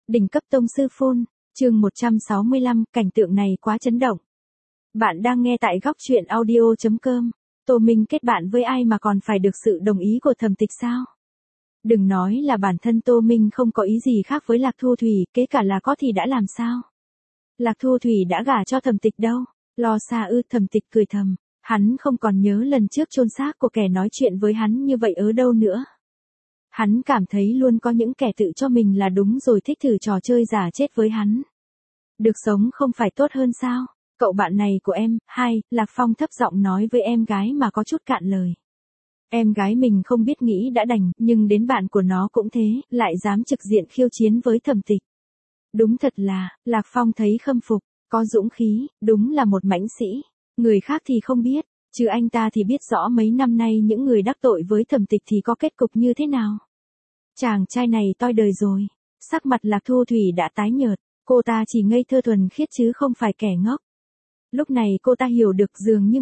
Đỉnh cấp tông sư phun, chương 165, cảnh tượng này quá chấn động. Bạn đang nghe tại góc truyện audio.com. Tô Minh kết bạn với ai mà còn phải được sự đồng ý của Thẩm Tịch sao? Đừng nói là bản thân Tô Minh không có ý gì khác với Lạc Thu Thủy, kế cả là có thì đã làm sao? Lạc Thu Thủy đã gả cho Thẩm Tịch đâu? Lo xa ư? Thẩm Tịch cười thầm, hắn không còn nhớ lần trước chôn xác của kẻ nói chuyện với hắn như vậy ở đâu nữa. Hắn cảm thấy luôn có những kẻ tự cho mình là đúng rồi thích thử trò chơi giả chết với hắn. Được sống không phải tốt hơn sao? Cậu bạn này của em, Lạc Phong thấp giọng nói với em gái mà có chút cạn lời. Em gái mình không biết nghĩ đã đành, nhưng đến bạn của nó cũng thế, lại dám trực diện khiêu chiến với Thẩm Tịch. Đúng thật là, Lạc Phong thấy khâm phục, có dũng khí, đúng là một mãnh sĩ. Người khác thì không biết, chứ anh ta thì biết rõ mấy năm nay những người đắc tội với Thẩm Tịch thì có kết cục như thế nào. Chàng trai này toi đời rồi. Sắc mặt Lạc Thu Thủy đã tái nhợt, cô ta chỉ ngây thơ thuần khiết chứ không phải kẻ ngốc. Lúc này cô ta hiểu được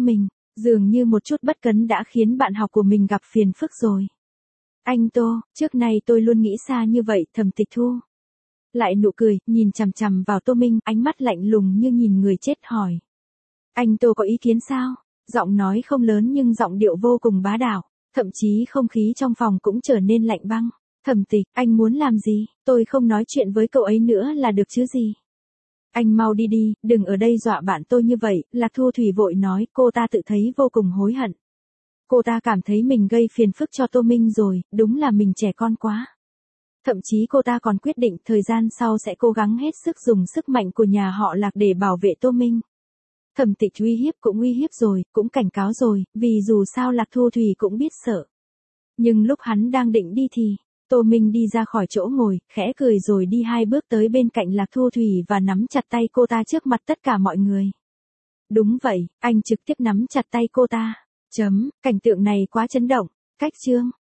dường như một chút bất cẩn đã khiến bạn học của mình gặp phiền phức rồi. Anh Tô, trước nay tôi luôn nghĩ xa như vậy. Thẩm Tịch thu lại nụ cười, nhìn chằm chằm vào Tô Minh, ánh mắt lạnh lùng như nhìn người chết hỏi. Anh Tô có ý kiến sao? Giọng nói không lớn nhưng giọng điệu vô cùng bá đạo, thậm chí không khí trong phòng cũng trở nên lạnh băng. Thẩm Tịch, anh muốn làm gì? Tôi không nói chuyện với cậu ấy nữa là được chứ gì? Anh mau đi đi, đừng ở đây dọa bạn tôi như vậy. Lạc Thu Thủy vội nói, cô ta tự thấy vô cùng hối hận. Cô ta cảm thấy mình gây phiền phức cho Tô Minh rồi, đúng là mình trẻ con quá. Thậm chí cô ta còn quyết định thời gian sau sẽ cố gắng hết sức dùng sức mạnh của nhà họ Lạc để bảo vệ Tô Minh. Thẩm Tịch uy hiếp rồi, cũng cảnh cáo rồi, vì dù sao Lạc Thu Thủy cũng biết sợ. Nhưng lúc hắn đang định đi thì, Tô Minh đi ra khỏi chỗ ngồi, khẽ cười rồi đi 2 bước tới bên cạnh Lạc Thu Thủy và nắm chặt tay cô ta trước mặt tất cả mọi người. Đúng vậy, anh trực tiếp nắm chặt tay cô ta. Cảnh tượng này quá chấn động. Cách chương.